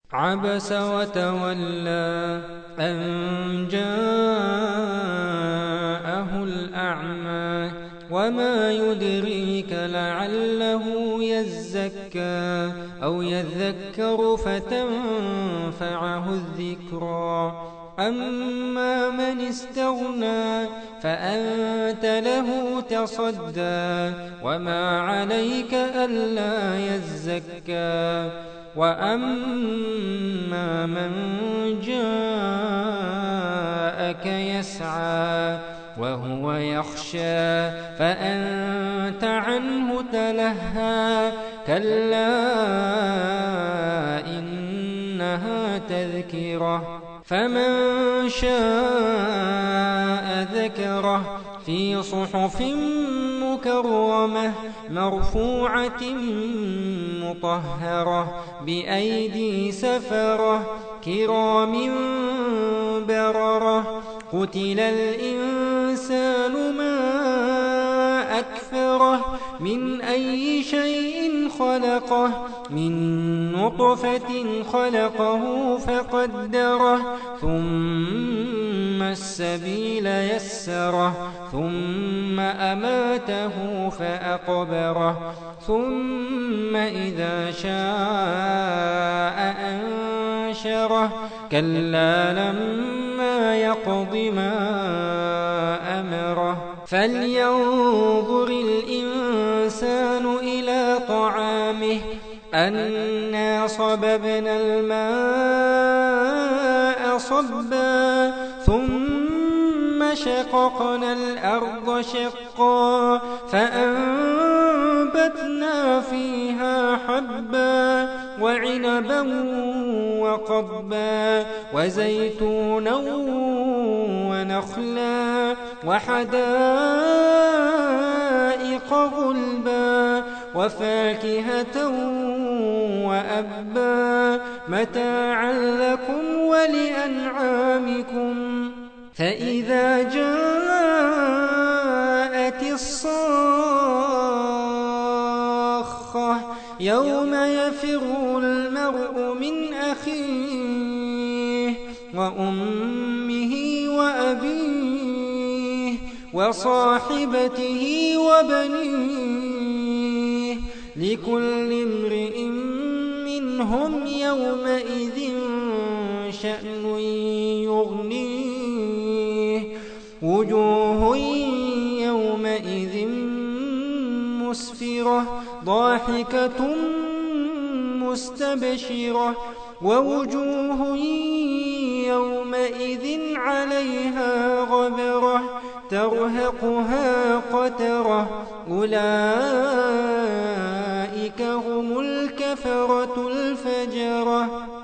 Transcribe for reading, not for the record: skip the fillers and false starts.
عبس وتولى أن جاءه الأعمى وما يدريك لعله يزكى أو يذكر فتنفعه الذكرى أما من استغنى فأنت له تصدى وما عليك ألا يزكى وأما من جاءك يسعى وهو يخشى فأنت عنه تلهى كلا إنها تذكرة فمن شاء ذكره في صحف مكرمة مرفوعة مطهرة بأيدي سفرة كرام بررة قتل الإنسان ما أكفره من أي شيء خلقه من نطفة خلقه فقدره ثم السبيل يسره ثم أماته فأقبره ثم إذا شاء أنشره كلا لما يقض ما أمره فلينظر الإنسان إلى طعامه أنا صببنا الماء صبا ثم شققنا الأرض شقا فأنبتنا فيها حبا وعنبا وقضبا وزيتونا ونخلا وحدائق غلبا وفاكهة وأبا متاعا لكم ولأنعامكم فإذا جاءت الصاخة يوم يفر المرء من أخيه وأمه وأبيه وصاحبته وبنيه لكل امرئ منهم يومئذ شأن يغنيه وجوه يومئذ مسفرة ضاحكة مستبشرة ووجوه يومئذ عليها غبرة ترهقها قترة أولئك هم الكفرة الفجرة.